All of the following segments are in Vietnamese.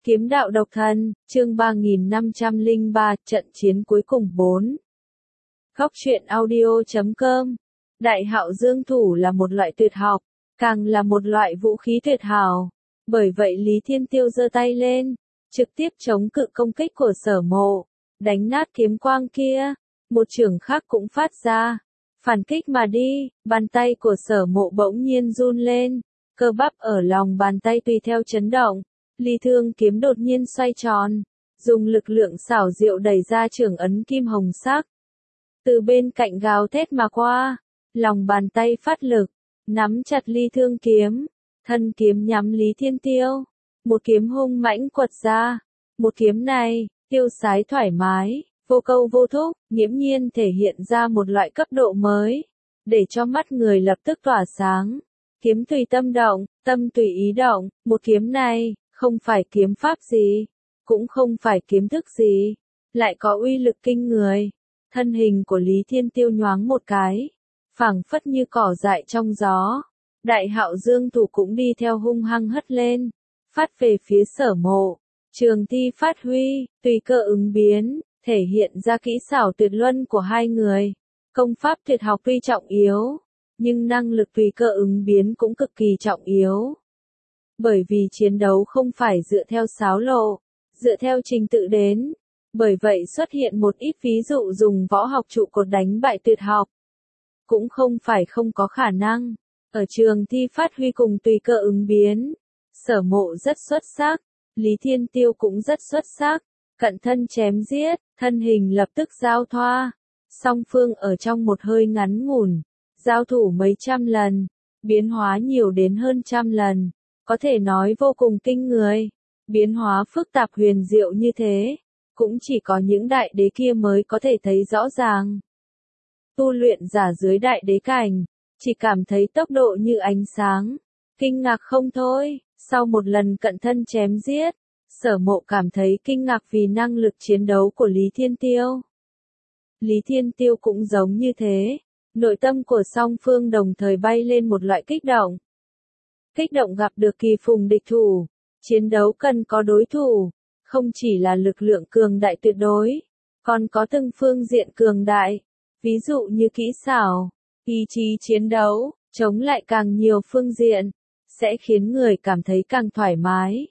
Kiếm đạo độc thần, chương 3503, trận chiến cuối cùng 4. Góc truyện audio.com. Đại hạo dương thủ là một loại tuyệt học, càng là một loại vũ khí tuyệt hảo. Bởi vậy Lý Thiên Tiêu giơ tay lên, trực tiếp chống cự công kích của Sở Mộ, đánh nát kiếm quang kia. Một chưởng khác cũng phát ra, phản kích mà đi. Bàn tay của Sở Mộ bỗng nhiên run lên, cơ bắp ở lòng bàn tay tùy theo chấn động. Ly Thương kiếm đột nhiên xoay tròn, dùng lực lượng xảo diệu đẩy ra chưởng ấn kim hồng sắc. Từ bên cạnh gào thét mà qua, lòng bàn tay phát lực, nắm chặt Ly Thương kiếm, thân kiếm nhắm Lý Thiên Tiêu. Một kiếm hung mãnh quật ra, một kiếm này, tiêu sái thoải mái, vô câu vô thúc, nghiễm nhiên thể hiện ra một loại cấp độ mới, để cho mắt người lập tức tỏa sáng. Kiếm tùy tâm động, tâm tùy ý động, một kiếm này, không phải kiếm pháp gì, cũng không phải kiếm thức gì, lại có uy lực kinh người. Thân hình của Lý Thiên Tiêu nhoáng một cái, phảng phất như cỏ dại trong gió. Đại hạo dương thủ cũng đi theo hung hăng hất lên, phát về phía Sở Mộ. Trường thi phát huy, tùy cơ ứng biến, thể hiện ra kỹ xảo tuyệt luân của hai người. Công pháp tuyệt học tuy trọng yếu, nhưng năng lực tùy cơ ứng biến cũng cực kỳ trọng yếu. Bởi vì chiến đấu không phải dựa theo sáo lộ, dựa theo trình tự đến. Bởi vậy xuất hiện một ít ví dụ dùng võ học trụ cột đánh bại tuyệt học. Cũng không phải không có khả năng. Ở trường thi phát huy cùng tùy cơ ứng biến, Sở Mộ rất xuất sắc, Lý Thiên Tiêu cũng rất xuất sắc. Cận thân chém giết, thân hình lập tức giao thoa. Song phương ở trong một hơi ngắn ngủn, giao thủ mấy trăm lần, biến hóa nhiều đến hơn trăm lần. Có thể nói vô cùng kinh người. Biến hóa phức tạp huyền diệu như thế, cũng chỉ có những đại đế kia mới có thể thấy rõ ràng. Tu luyện giả dưới đại đế cảnh, chỉ cảm thấy tốc độ như ánh sáng, kinh ngạc không thôi. Sau một lần cận thân chém giết, Sở Mộ cảm thấy kinh ngạc vì năng lực chiến đấu của Lý Thiên Tiêu. Lý Thiên Tiêu cũng giống như thế, nội tâm của song phương đồng thời bay lên một loại kích động. Kích động gặp được kỳ phùng địch thủ, chiến đấu cần có đối thủ, không chỉ là lực lượng cường đại tuyệt đối, còn có từng phương diện cường đại, ví dụ như kỹ xảo, ý chí chiến đấu, chống lại càng nhiều phương diện, sẽ khiến người cảm thấy càng thoải mái.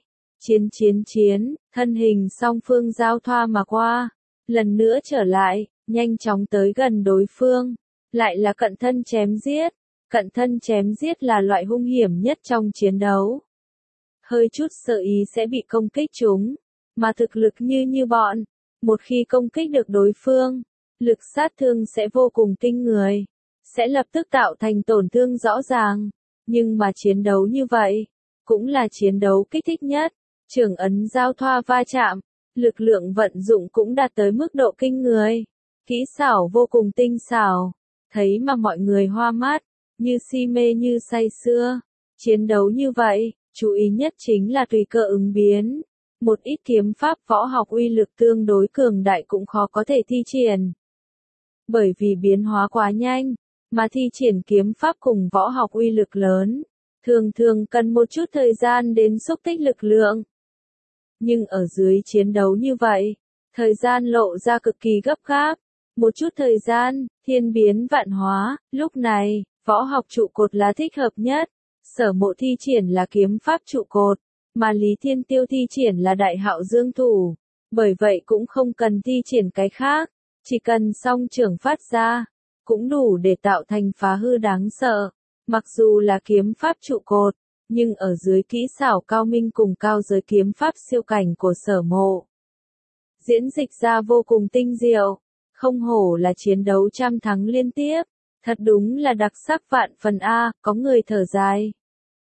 Chiến, thân hình song phương giao thoa mà qua, lần nữa trở lại, nhanh chóng tới gần đối phương, lại là cận thân chém giết. Cận thân chém giết là loại hung hiểm nhất trong chiến đấu. Hơi chút sợ ý sẽ bị công kích chúng, mà thực lực như bọn, một khi công kích được đối phương, lực sát thương sẽ vô cùng kinh người, sẽ lập tức tạo thành tổn thương rõ ràng. Nhưng mà chiến đấu như vậy, cũng là chiến đấu kích thích nhất, chưởng ấn giao thoa va chạm, lực lượng vận dụng cũng đạt tới mức độ kinh người, kỹ xảo vô cùng tinh xảo, thấy mà mọi người hoa mắt. Như si mê như say sưa. Chiến đấu như vậy, chú ý nhất chính là tùy cơ ứng biến. Một ít kiếm pháp võ học uy lực tương đối cường đại cũng khó có thể thi triển. Bởi vì biến hóa quá nhanh, mà thi triển kiếm pháp cùng võ học uy lực lớn, thường cần một chút thời gian đến xúc tích lực lượng. Nhưng ở dưới chiến đấu như vậy, thời gian lộ ra cực kỳ gấp gáp. Một chút thời gian, thiên biến vạn hóa, lúc này, võ học trụ cột là thích hợp nhất. Sở Mộ thi triển là kiếm pháp trụ cột, mà Lý Thiên Tiêu thi triển là đại hạo dương thủ. Bởi vậy cũng không cần thi triển cái khác, chỉ cần song chưởng phát ra, cũng đủ để tạo thành phá hư đáng sợ. Mặc dù là kiếm pháp trụ cột, nhưng ở dưới kỹ xảo cao minh cùng cao giới kiếm pháp siêu cảnh của Sở Mộ, diễn dịch ra vô cùng tinh diệu. Không hổ là chiến đấu trăm thắng liên tiếp, thật đúng là đặc sắc vạn phần a. Có người thở dài.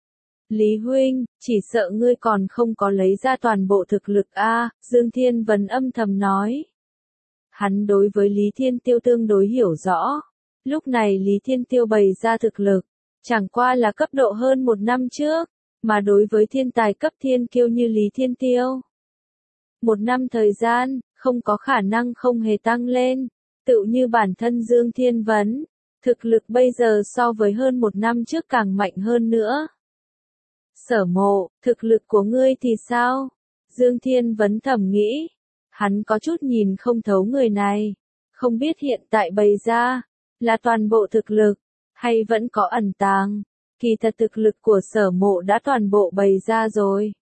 Lý huynh, chỉ sợ ngươi còn không có lấy ra toàn bộ thực lực a. Dương Thiên Vân âm thầm nói. Hắn đối với Lý Thiên Tiêu tương đối hiểu rõ. Lúc này Lý Thiên Tiêu bày ra thực lực, chẳng qua là cấp độ hơn một năm trước, mà đối với thiên tài cấp thiên kiêu như Lý Thiên Tiêu, một năm thời gian, không có khả năng không hề tăng lên. Tựu như bản thân Dương Thiên Vấn, thực lực bây giờ so với hơn một năm trước càng mạnh hơn nữa. Sở Mộ, thực lực của ngươi thì sao? Dương Thiên Vấn thầm nghĩ, hắn có chút nhìn không thấu người này, không biết hiện tại bày ra, là toàn bộ thực lực, hay vẫn có ẩn tàng, kỳ thật thực lực của Sở Mộ đã toàn bộ bày ra rồi.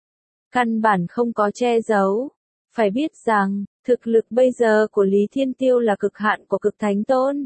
Căn bản không có che giấu, phải biết rằng, thực lực bây giờ của Lý Thiên Tiêu là cực hạn của cực thánh tôn.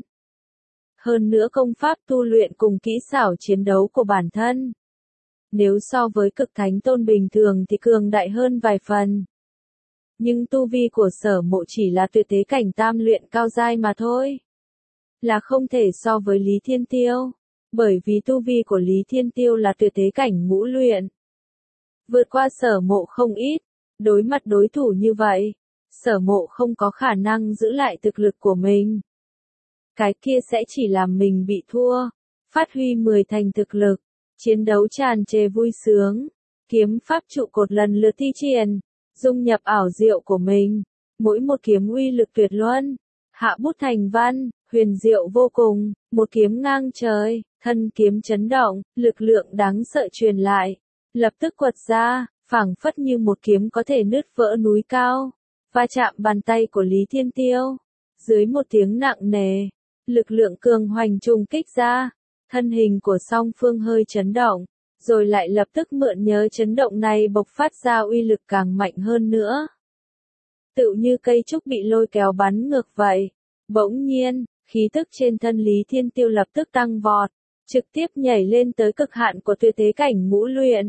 Hơn nữa công pháp tu luyện cùng kỹ xảo chiến đấu của bản thân. Nếu so với cực thánh tôn bình thường thì cường đại hơn vài phần. Nhưng tu vi của Sở Mộ chỉ là tuyệt thế cảnh tam luyện cao giai mà thôi. Là không thể so với Lý Thiên Tiêu. Bởi vì tu vi của Lý Thiên Tiêu là tuyệt thế cảnh ngũ luyện. Vượt qua Sở Mộ không ít. Đối mặt đối thủ như vậy, Sở Mộ không có khả năng giữ lại thực lực của mình. Cái kia sẽ chỉ làm mình bị thua. Phát huy 10 thành thực lực. Chiến đấu tràn trề vui sướng. Kiếm pháp trụ cột lần lượt thi triển. Dung nhập ảo diệu của mình. Mỗi một kiếm uy lực tuyệt luân. Hạ bút thành văn, huyền diệu vô cùng. Một kiếm ngang trời, thân kiếm chấn động, lực lượng đáng sợ truyền lại. Lập tức quật ra, phảng phất như một kiếm có thể nứt vỡ núi cao. Va chạm bàn tay của Lý Thiên Tiêu. Dưới một tiếng nặng nề, lực lượng cường hoành trùng kích ra. Thân hình của song phương hơi chấn động, rồi lại lập tức mượn nhớ chấn động này bộc phát ra uy lực càng mạnh hơn nữa. Tựu như cây trúc bị lôi kéo bắn ngược vậy. Bỗng nhiên, khí tức trên thân Lý Thiên Tiêu lập tức tăng vọt, trực tiếp nhảy lên tới cực hạn của tuyệt thế cảnh ngũ luyện.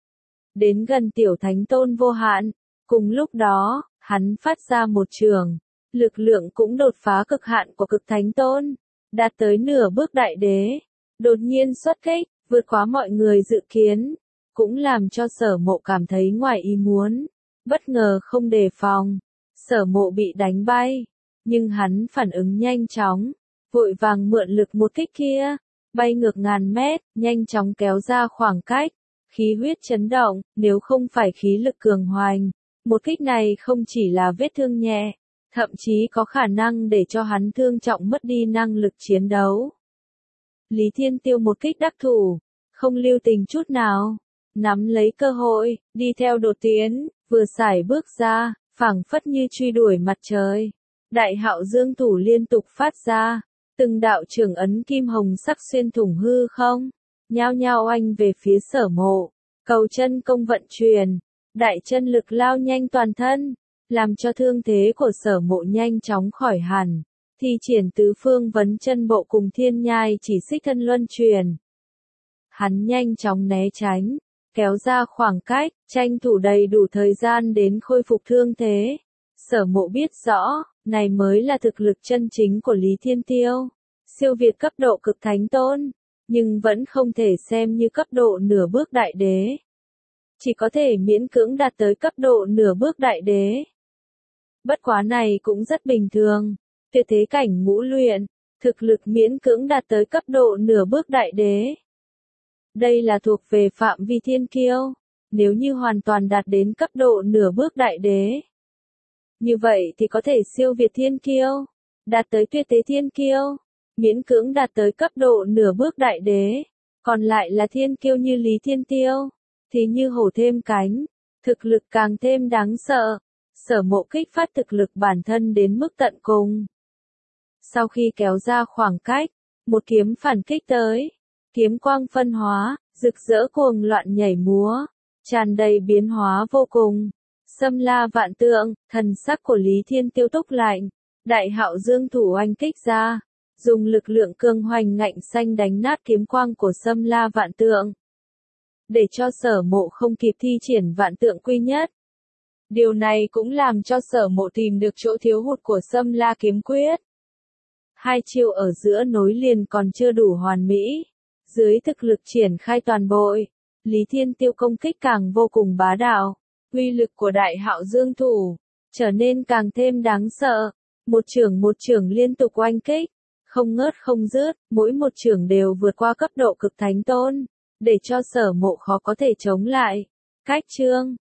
Đến gần tiểu thánh tôn vô hạn, cùng lúc đó, hắn phát ra một trường, lực lượng cũng đột phá cực hạn của cực thánh tôn, đạt tới nửa bước đại đế. Đột nhiên xuất kích, vượt quá mọi người dự kiến, cũng làm cho Sở Mộ cảm thấy ngoài ý muốn, bất ngờ không đề phòng. Sở Mộ bị đánh bay, nhưng hắn phản ứng nhanh chóng, vội vàng mượn lực một kích kia, bay ngược ngàn mét, nhanh chóng kéo ra khoảng cách, khí huyết chấn động, nếu không phải khí lực cường hoành, một kích này không chỉ là vết thương nhẹ, thậm chí có khả năng để cho hắn thương trọng mất đi năng lực chiến đấu. Lý Thiên Tiêu một kích đắc thủ, không lưu tình chút nào, nắm lấy cơ hội, đi theo đột tiến, vừa sải bước ra, phảng phất như truy đuổi mặt trời. Đại hạo dương thủ liên tục phát ra, từng đạo trường ấn kim hồng sắc xuyên thủng hư không, nhao nhao oanh về phía Sở Mộ, cầu chân công vận truyền, đại chân lực lao nhanh toàn thân, làm cho thương thế của Sở Mộ nhanh chóng khỏi hẳn. Thi triển tứ phương vấn chân bộ cùng thiên nhai chỉ xích thân luân truyền. Hắn nhanh chóng né tránh, kéo ra khoảng cách, tranh thủ đầy đủ thời gian đến khôi phục thương thế. Sở Mộ biết rõ, này mới là thực lực chân chính của Lý Thiên Tiêu. Siêu việt cấp độ cực thánh tôn, nhưng vẫn không thể xem như cấp độ nửa bước đại đế. Chỉ có thể miễn cưỡng đạt tới cấp độ nửa bước đại đế. Bất quá này cũng rất bình thường. Tuyệt thế cảnh ngũ luyện, thực lực miễn cưỡng đạt tới cấp độ nửa bước đại đế. Đây là thuộc về phạm vi thiên kiêu, nếu như hoàn toàn đạt đến cấp độ nửa bước đại đế. Như vậy thì có thể siêu việt thiên kiêu, đạt tới tuyệt thế thiên kiêu, miễn cưỡng đạt tới cấp độ nửa bước đại đế. Còn lại là thiên kiêu như Lý Thiên Tiêu, thì như hổ thêm cánh, thực lực càng thêm đáng sợ. Sở Mộ kích phát thực lực bản thân đến mức tận cùng. Sau khi kéo ra khoảng cách, một kiếm phản kích tới, kiếm quang phân hóa, rực rỡ cuồng loạn nhảy múa, tràn đầy biến hóa vô cùng. Xâm la vạn tượng, thần sắc của Lý Thiên Tiêu túc lạnh, đại hạo dương thủ oanh kích ra, dùng lực lượng cường hoành ngạnh xanh đánh nát kiếm quang của xâm la vạn tượng. Để cho Sở Mộ không kịp thi triển vạn tượng quy nhất. Điều này cũng làm cho Sở Mộ tìm được chỗ thiếu hụt của xâm la kiếm quyết. Hai chiêu ở giữa nối liền còn chưa đủ hoàn mỹ. Dưới thực lực triển khai toàn bội, Lý Thiên Tiêu công kích càng vô cùng bá đạo. Uy lực của đại hạo dương thủ, trở nên càng thêm đáng sợ. Một chưởng liên tục oanh kích, không ngớt không dứt, mỗi một chưởng đều vượt qua cấp độ cực thánh tôn, để cho Sở Mộ khó có thể chống lại. Cách chương